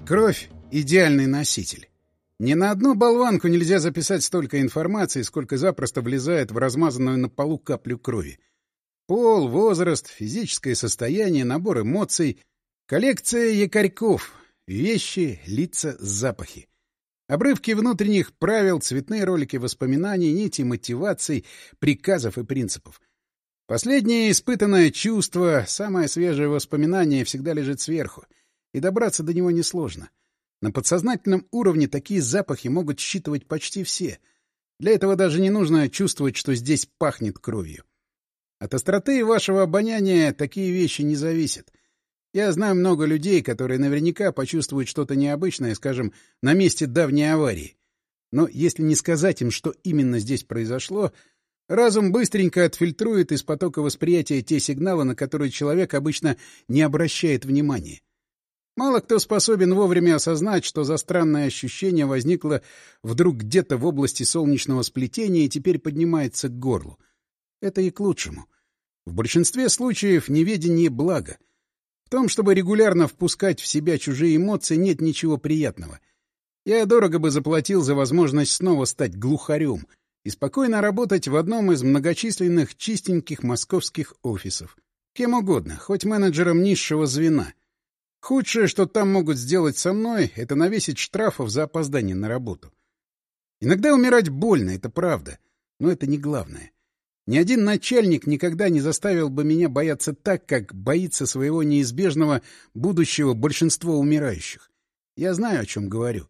Кровь — идеальный носитель. Ни на одну болванку нельзя записать столько информации, сколько запросто влезает в размазанную на полу каплю крови. Пол, возраст, физическое состояние, набор эмоций, коллекция якорьков, вещи, лица, запахи. Обрывки внутренних правил, цветные ролики воспоминаний, нити мотиваций, приказов и принципов. Последнее испытанное чувство, самое свежее воспоминание всегда лежит сверху, и добраться до него несложно. На подсознательном уровне такие запахи могут считывать почти все. Для этого даже не нужно чувствовать, что здесь пахнет кровью. От остроты вашего обоняния такие вещи не зависят. Я знаю много людей, которые наверняка почувствуют что-то необычное, скажем, на месте давней аварии. Но если не сказать им, что именно здесь произошло, разум быстренько отфильтрует из потока восприятия те сигналы, на которые человек обычно не обращает внимания. Мало кто способен вовремя осознать, что за странное ощущение возникло вдруг где-то в области солнечного сплетения и теперь поднимается к горлу. Это и к лучшему. В большинстве случаев неведение — благо. В том, чтобы регулярно впускать в себя чужие эмоции, нет ничего приятного. Я дорого бы заплатил за возможность снова стать глухарем и спокойно работать в одном из многочисленных чистеньких московских офисов. Кем угодно, хоть менеджером низшего звена. Худшее, что там могут сделать со мной, — это навесить штрафов за опоздание на работу. Иногда умирать больно, это правда, но это не главное. Ни один начальник никогда не заставил бы меня бояться так, как боится своего неизбежного будущего большинство умирающих. Я знаю, о чем говорю.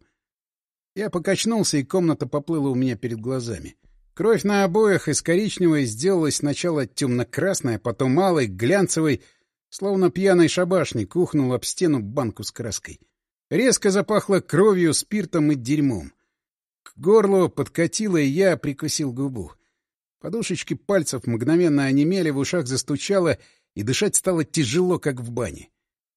Я покачнулся, и комната поплыла у меня перед глазами. Кровь на обоях из коричневой сделалась сначала темно-красной, а потом алой, глянцевой, словно пьяный шабашник ухнул об стену банку с краской. Резко запахло кровью, спиртом и дерьмом. К горлу подкатило, и я прикусил губу. Подушечки пальцев мгновенно онемели, в ушах застучало, и дышать стало тяжело, как в бане.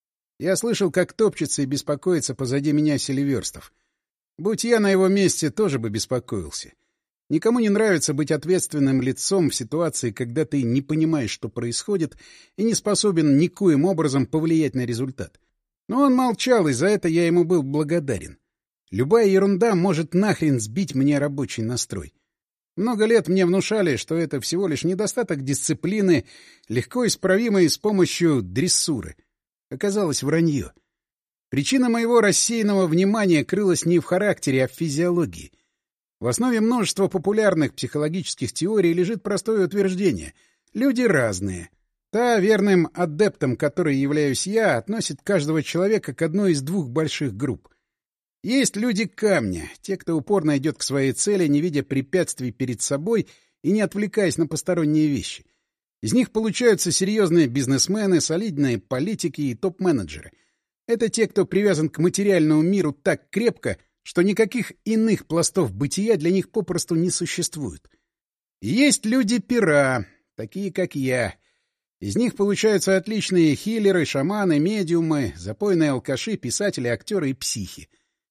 Я слышал, как топчется и беспокоится позади меня Селиверстов. Будь я на его месте, тоже бы беспокоился. Никому не нравится быть ответственным лицом в ситуации, когда ты не понимаешь, что происходит, и не способен никоим образом повлиять на результат. Но он молчал, и за это я ему был благодарен. Любая ерунда может нахрен сбить мне рабочий настрой. Много лет мне внушали, что это всего лишь недостаток дисциплины, легко исправимый с помощью дрессуры. Оказалось, вранье. Причина моего рассеянного внимания крылась не в характере, а в физиологии. В основе множества популярных психологических теорий лежит простое утверждение: люди разные. Та, верным адептом которой являюсь я, относит каждого человека к одной из двух больших групп. Есть люди камня, те, кто упорно идет к своей цели, не видя препятствий перед собой и не отвлекаясь на посторонние вещи. Из них получаются серьезные бизнесмены, солидные политики и топ-менеджеры. Это те, кто привязан к материальному миру так крепко, что никаких иных пластов бытия для них попросту не существует. И есть люди-пера, такие как я. Из них получаются отличные хиллеры, шаманы, медиумы, запойные алкаши, писатели, актеры и психи.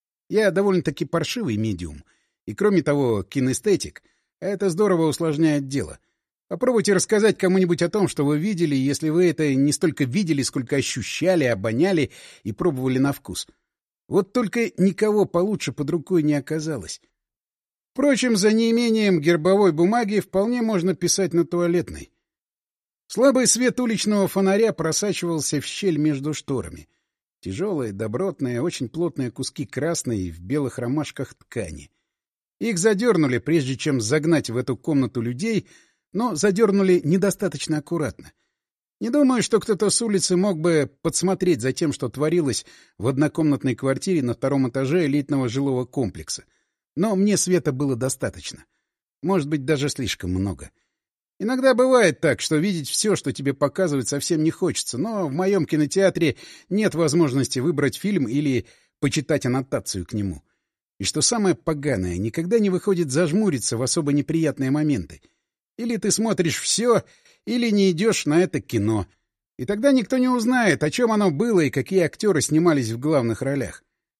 Я довольно-таки паршивый медиум. И, кроме того, кинестетик. Это здорово усложняет дело. Попробуйте рассказать кому-нибудь о том, что вы видели, если вы это не столько видели, сколько ощущали, обоняли и пробовали на вкус. Вот только никого получше под рукой не оказалось. Впрочем, за неимением гербовой бумаги вполне можно писать на туалетной. Слабый свет уличного фонаря просачивался в щель между шторами. Тяжелые, добротные, очень плотные куски красной в белых ромашках ткани. Их задернули, прежде чем загнать в эту комнату людей, но задернули недостаточно аккуратно. Не думаю, что кто-то с улицы мог бы подсмотреть за тем, что творилось в однокомнатной квартире на втором этаже элитного жилого комплекса. Но мне света было достаточно. Может быть, даже слишком много. Иногда бывает так, что видеть все, что тебе показывают, совсем не хочется, но в моем кинотеатре нет возможности выбрать фильм или почитать аннотацию к нему. И что самое поганое, никогда не выходит зажмуриться в особо неприятные моменты. Или ты смотришь все, или не идешь на это кино. И тогда никто не узнает, о чем оно было и какие актеры снимались в главных ролях.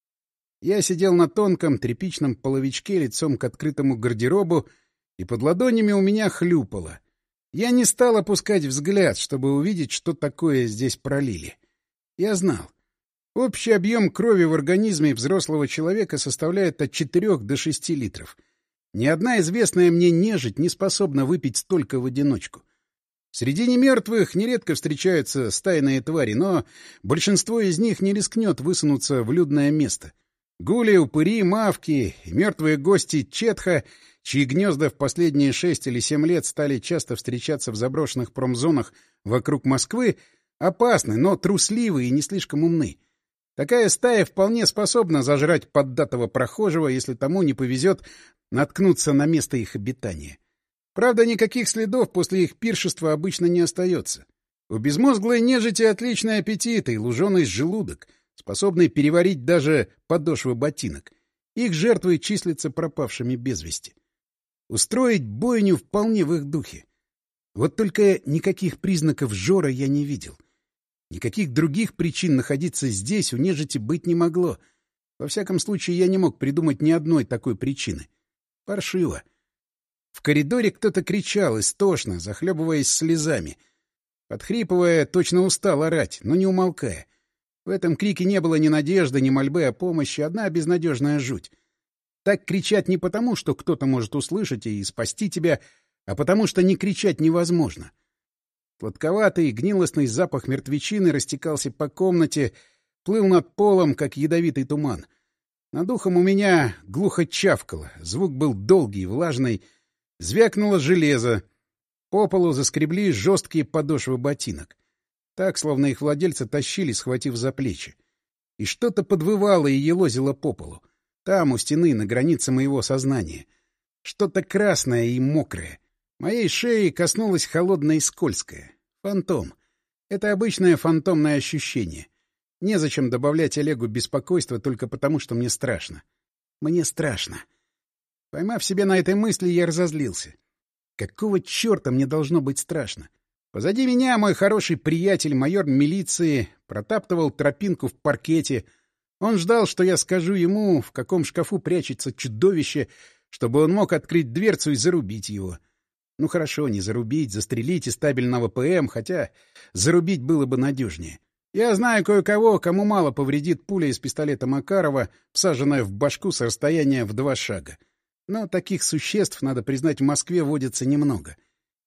Я сидел на тонком тряпичном половичке лицом к открытому гардеробу, и под ладонями у меня хлюпало. Я не стал опускать взгляд, чтобы увидеть, что такое здесь пролили. Я знал. Общий объем крови в организме взрослого человека составляет от 4 до 6 литров. Ни одна известная мне нежить не способна выпить столько в одиночку. Среди немертвых нередко встречаются стайные твари, но большинство из них не рискнет высунуться в людное место. Гули, упыри, мавки и мертвые гости Четха, чьи гнезда в последние 6 или 7 лет стали часто встречаться в заброшенных промзонах вокруг Москвы, опасны, но трусливы и не слишком умны. Такая стая вполне способна зажрать поддатого прохожего, если тому не повезет наткнуться на место их обитания. Правда, никаких следов после их пиршества обычно не остается. У безмозглой нежити отличный аппетит и луженый желудок, способный переварить даже подошвы ботинок. Их жертвы числятся пропавшими без вести. Устроить бойню вполне в их духе. Вот только никаких признаков жора я не видел. Никаких других причин находиться здесь у нежити быть не могло. Во всяком случае, я не мог придумать ни одной такой причины. Паршиво. В коридоре кто-то кричал истошно, захлебываясь слезами. Подхрипывая, точно устал орать, но не умолкая. В этом крике не было ни надежды, ни мольбы о помощи, одна безнадежная жуть. Так кричат не потому, что кто-то может услышать и спасти тебя, а потому что не кричать невозможно. Сладковатый, гнилостный запах мертвечины растекался по комнате, плыл над полом, как ядовитый туман. Над ухом у меня глухо чавкало, звук был долгий, влажный. Звякнуло железо. По полу заскребли жесткие подошвы ботинок. Так, словно их владельца тащили, схватив за плечи. И что-то подвывало и елозило по полу. Там, у стены, на границе моего сознания. Что-то красное и мокрое. Моей шеи коснулось холодное и скользкое. Фантом. Это обычное фантомное ощущение. Незачем добавлять Олегу беспокойство только потому, что мне страшно. Мне страшно. Поймав себя на этой мысли, я разозлился. Какого черта мне должно быть страшно? Позади меня мой хороший приятель, майор милиции, протаптывал тропинку в паркете. Он ждал, что я скажу ему, в каком шкафу прячется чудовище, чтобы он мог открыть дверцу и зарубить его. Ну хорошо, не зарубить, застрелить из табельного ПМ, хотя зарубить было бы надежнее. Я знаю кое-кого, кому мало повредит пуля из пистолета Макарова, всаженная в башку с расстояния в 2 шага. Но таких существ, надо признать, в Москве водится немного.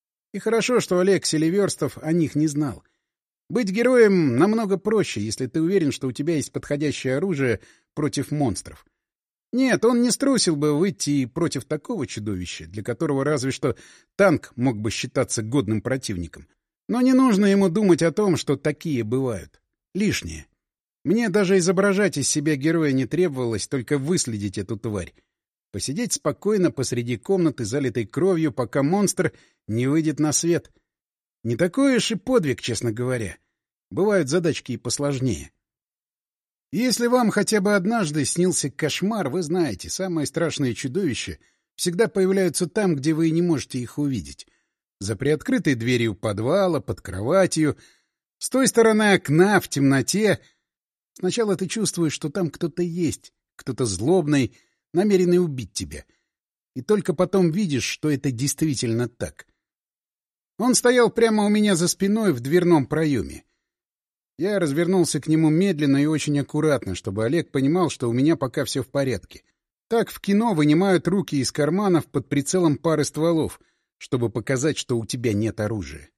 И хорошо, что Олег Селиверстов о них не знал. Быть героем намного проще, если ты уверен, что у тебя есть подходящее оружие против монстров. Нет, он не струсил бы выйти и против такого чудовища, для которого разве что танк мог бы считаться годным противником. Но не нужно ему думать о том, что такие бывают. Лишнее. Мне даже изображать из себя героя не требовалось, только выследить эту тварь. Посидеть спокойно посреди комнаты, залитой кровью, пока монстр не выйдет на свет. Не такой уж и подвиг, честно говоря. Бывают задачки и посложнее. Если вам хотя бы однажды снился кошмар, вы знаете, самые страшные чудовища всегда появляются там, где вы не можете их увидеть. За приоткрытой дверью подвала, под кроватью, с той стороны окна, в темноте. Сначала ты чувствуешь, что там кто-то есть, кто-то злобный, намеренный убить тебя. И только потом видишь, что это действительно так. Он стоял прямо у меня за спиной в дверном проеме. Я развернулся к нему медленно и очень аккуратно, чтобы Олег понимал, что у меня пока все в порядке. Так в кино вынимают руки из карманов под прицелом пары стволов, чтобы показать, что у тебя нет оружия.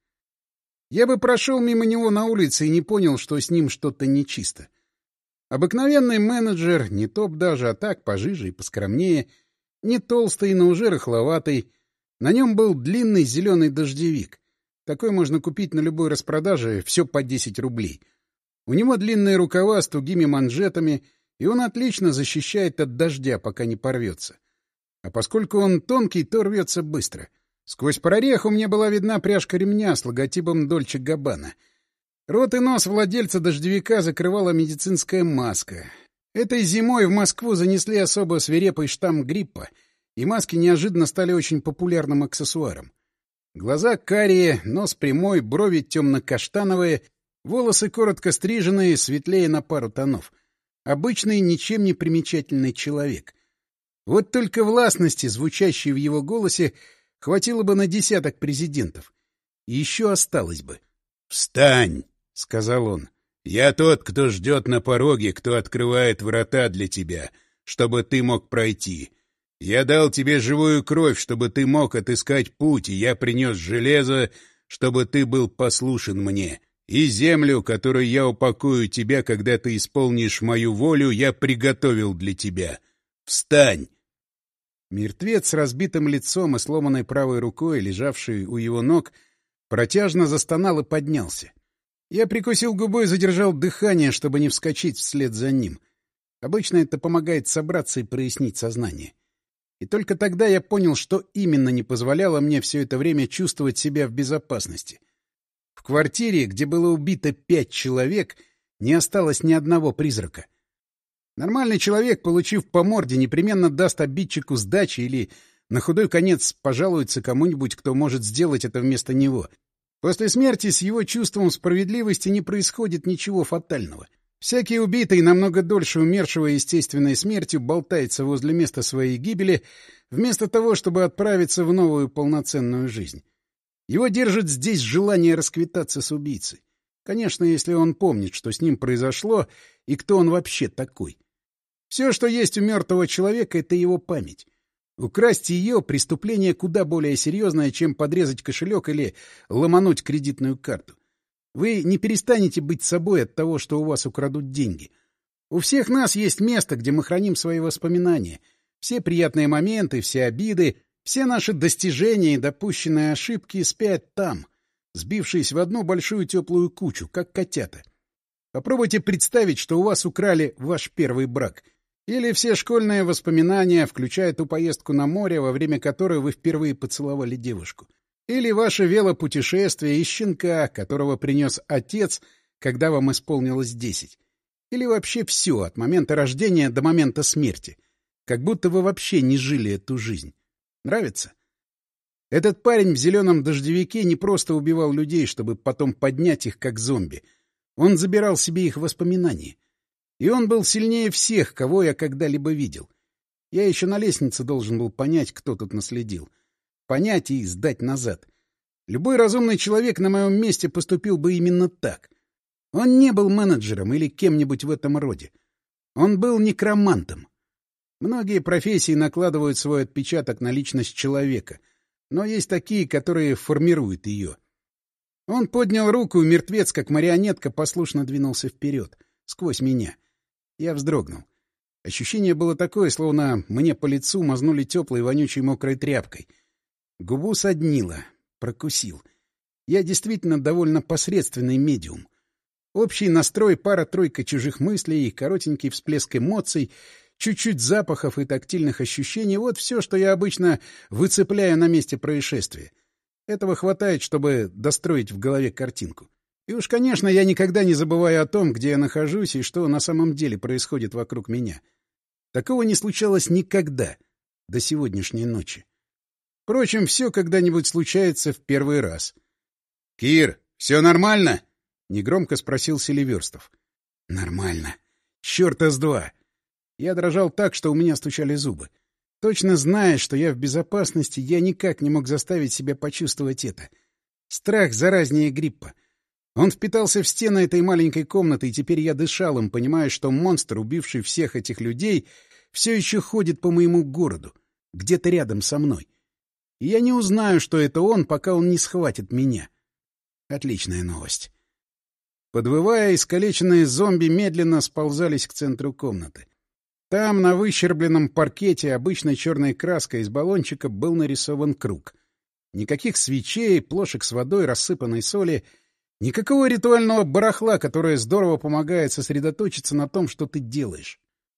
Я бы прошел мимо него на улице и не понял, что с ним что-то нечисто. Обыкновенный менеджер, не топ даже, а так, пожиже и поскромнее, не толстый, но уже рыхловатый. На нем был длинный зеленый дождевик. Такой можно купить на любой распродаже, все по 10 рублей. У него длинные рукава с тугими манжетами, и он отлично защищает от дождя, пока не порвется. А поскольку он тонкий, то рвется быстро. Сквозь прореху мне была видна пряжка ремня с логотипом Дольче Габбана. Рот и нос владельца дождевика закрывала медицинская маска. Этой зимой в Москву занесли особо свирепый штамм гриппа, и маски неожиданно стали очень популярным аксессуаром. Глаза карие, нос прямой, брови темно-каштановые, волосы коротко стриженные, светлее на пару тонов. Обычный, ничем не примечательный человек. Вот только властности, звучащей в его голосе, хватило бы на 10 президентов. И еще осталось бы. «Встань!» — сказал он. Я тот, кто ждет на пороге, кто открывает врата для тебя, чтобы ты мог пройти. Я дал тебе живую кровь, чтобы ты мог отыскать путь, и я принес железо, чтобы ты был послушен мне. И землю, которую я упакую тебя, когда ты исполнишь мою волю, я приготовил для тебя. Встань!» Мертвец с разбитым лицом и сломанной правой рукой, лежавший у его ног, протяжно застонал и поднялся. Я прикусил губу и задержал дыхание, чтобы не вскочить вслед за ним. Обычно это помогает собраться и прояснить сознание. И только тогда я понял, что именно не позволяло мне все это время чувствовать себя в безопасности. В квартире, где было убито 5 человек, не осталось ни одного призрака. Нормальный человек, получив по морде, непременно даст обидчику сдачи или, на худой конец, пожалуется кому-нибудь, кто может сделать это вместо него. После смерти с его чувством справедливости не происходит ничего фатального. Всякий убитый, намного дольше умершего естественной смертью, болтается возле места своей гибели, вместо того, чтобы отправиться в новую полноценную жизнь. Его держит здесь желание расквитаться с убийцей. Конечно, если он помнит, что с ним произошло и кто он вообще такой. Все, что есть у мертвого человека, — это его память. Украсть ее — преступление куда более серьезное, чем подрезать кошелек или ломануть кредитную карту. Вы не перестанете быть собой от того, что у вас украдут деньги. У всех нас есть место, где мы храним свои воспоминания. Все приятные моменты, все обиды, все наши достижения и допущенные ошибки спят там, сбившись в одну большую теплую кучу, как котята. Попробуйте представить, что у вас украли ваш первый брак. Или все школьные воспоминания, включая ту поездку на море, во время которой вы впервые поцеловали девушку. Или ваше велопутешествие и щенка, которого принес отец, когда вам исполнилось 10. Или вообще все, от момента рождения до момента смерти. Как будто вы вообще не жили эту жизнь. Нравится? Этот парень в зеленом дождевике не просто убивал людей, чтобы потом поднять их как зомби. Он забирал себе их воспоминания. И он был сильнее всех, кого я когда-либо видел. Я еще на лестнице должен был понять, кто тут наследил. Понять и сдать назад. Любой разумный человек на моем месте поступил бы именно так. Он не был менеджером или кем-нибудь в этом роде. Он был некромантом. Многие профессии накладывают свой отпечаток на личность человека, но есть такие, которые формируют ее. Он поднял руку, и мертвец, как марионетка, послушно двинулся вперед, сквозь меня. Я вздрогнул. Ощущение было такое, словно мне по лицу мазнули теплой вонючей мокрой тряпкой. Губу соднило. Прокусил. Я действительно довольно посредственный медиум. Общий настрой, пара-тройка чужих мыслей, коротенький всплеск эмоций, чуть-чуть запахов и тактильных ощущений — вот все, что я обычно выцепляю на месте происшествия. Этого хватает, чтобы достроить в голове картинку. И уж, конечно, я никогда не забываю о том, где я нахожусь и что на самом деле происходит вокруг меня. Такого не случалось никогда до сегодняшней ночи. Впрочем, все когда-нибудь случается в первый раз. — Кир, все нормально? — негромко спросил Селиверстов. — Нормально. Чёрта с два. Я дрожал так, что у меня стучали зубы. Точно зная, что я в безопасности, я никак не мог заставить себя почувствовать это. Страх заразнее гриппа. Он впитался в стены этой маленькой комнаты, и теперь я дышал им, понимая, что монстр, убивший всех этих людей, все еще ходит по моему городу, где-то рядом со мной. И я не узнаю, что это он, пока он не схватит меня. Отличная новость. Подвывая, искалеченные зомби медленно сползались к центру комнаты. Там, на выщербленном паркете, обычной черной краской из баллончика был нарисован круг. Никаких свечей, плошек с водой, рассыпанной соли. Никакого ритуального барахла, которое здорово помогает сосредоточиться на том, что ты делаешь.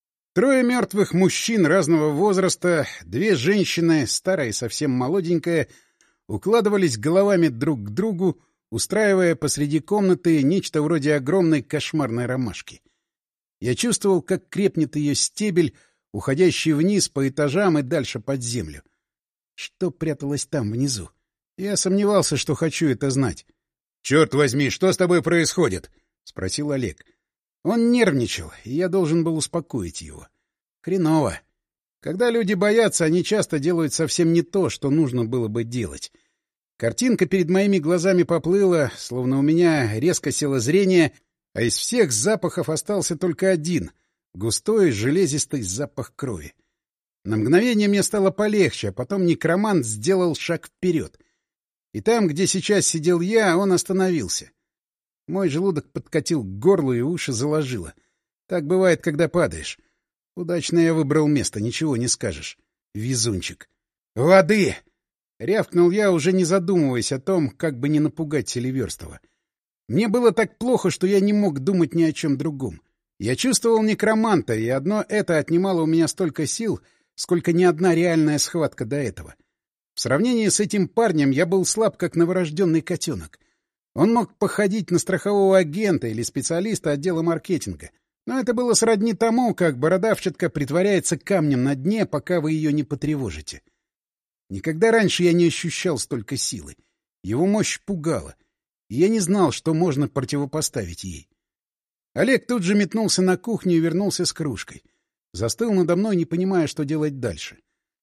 3 мертвых мужчин разного возраста, 2 женщины, старая и совсем молоденькая, укладывались головами друг к другу, устраивая посреди комнаты нечто вроде огромной кошмарной ромашки. Я чувствовал, как крепнет ее стебель, уходящий вниз по этажам и дальше под землю. Что пряталось там внизу? Я сомневался, что хочу это знать. — Черт возьми, что с тобой происходит? — спросил Олег. Он нервничал, и я должен был успокоить его. Хреново. Когда люди боятся, они часто делают совсем не то, что нужно было бы делать. Картинка перед моими глазами поплыла, словно у меня резко село зрение, А из всех запахов остался только один — густой железистый запах крови. На мгновение мне стало полегче, а потом некромант сделал шаг вперед. И там, где сейчас сидел я, он остановился. Мой желудок подкатил к горлу и уши заложило. Так бывает, когда падаешь. Удачно я выбрал место, ничего не скажешь. Везунчик. «Воды!» — рявкнул я, уже не задумываясь о том, как бы не напугать Селиверстова. Мне было так плохо, что я не мог думать ни о чем другом. Я чувствовал некроманта, и одно это отнимало у меня столько сил, сколько ни одна реальная схватка до этого. В сравнении с этим парнем я был слаб, как новорожденный котенок. Он мог походить на страхового агента или специалиста отдела маркетинга. Но это было сродни тому, как бородавчатка притворяется камнем на дне, пока вы ее не потревожите. Никогда раньше я не ощущал столько силы. Его мощь пугала, и я не знал, что можно противопоставить ей. Олег тут же метнулся на кухню и вернулся с кружкой. Застыл надо мной, не понимая, что делать дальше.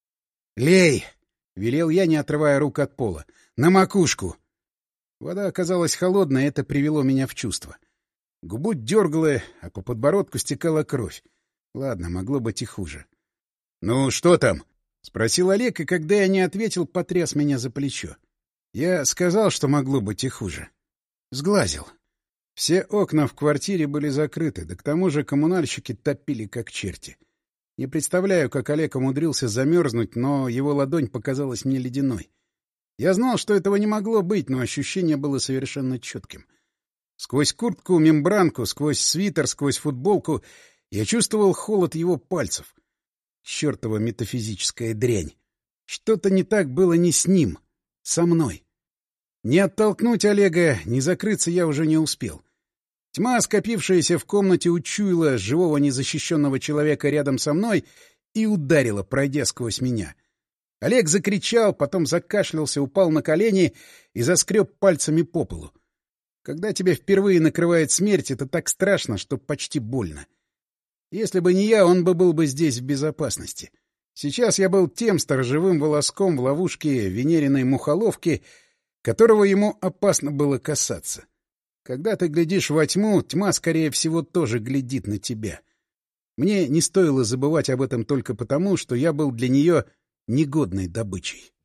«Лей!» — велел я, не отрывая рук от пола. «На макушку!» Вода оказалась холодной, и это привело меня в чувство. Губу дергало, а по подбородку стекала кровь. Ладно, могло быть и хуже. «Ну, что там?» — спросил Олег, и когда я не ответил, потряс меня за плечо. Я сказал, что могло быть и хуже. Сглазил. Все окна в квартире были закрыты, да к тому же коммунальщики топили как черти. Не представляю, как Олег умудрился замерзнуть, но его ладонь показалась мне ледяной. Я знал, что этого не могло быть, но ощущение было совершенно четким. Сквозь куртку-мембранку, сквозь свитер, сквозь футболку я чувствовал холод его пальцев. Чёртова метафизическая дрянь. Что-то не так было не с ним, со мной. Не оттолкнуть Олега, не закрыться я уже не успел. Тьма, скопившаяся в комнате, учуяла живого незащищенного человека рядом со мной и ударила, пройдя сквозь меня. Олег закричал, потом закашлялся, упал на колени и заскреб пальцами по полу. Когда тебя впервые накрывает смерть, это так страшно, что почти больно. Если бы не я, он был бы здесь в безопасности. Сейчас я был тем сторожевым волоском в ловушке венериной мухоловки, которого ему опасно было касаться. Когда ты глядишь во тьму, тьма, скорее всего, тоже глядит на тебя. Мне не стоило забывать об этом только потому, что я был для нее негодной добычей.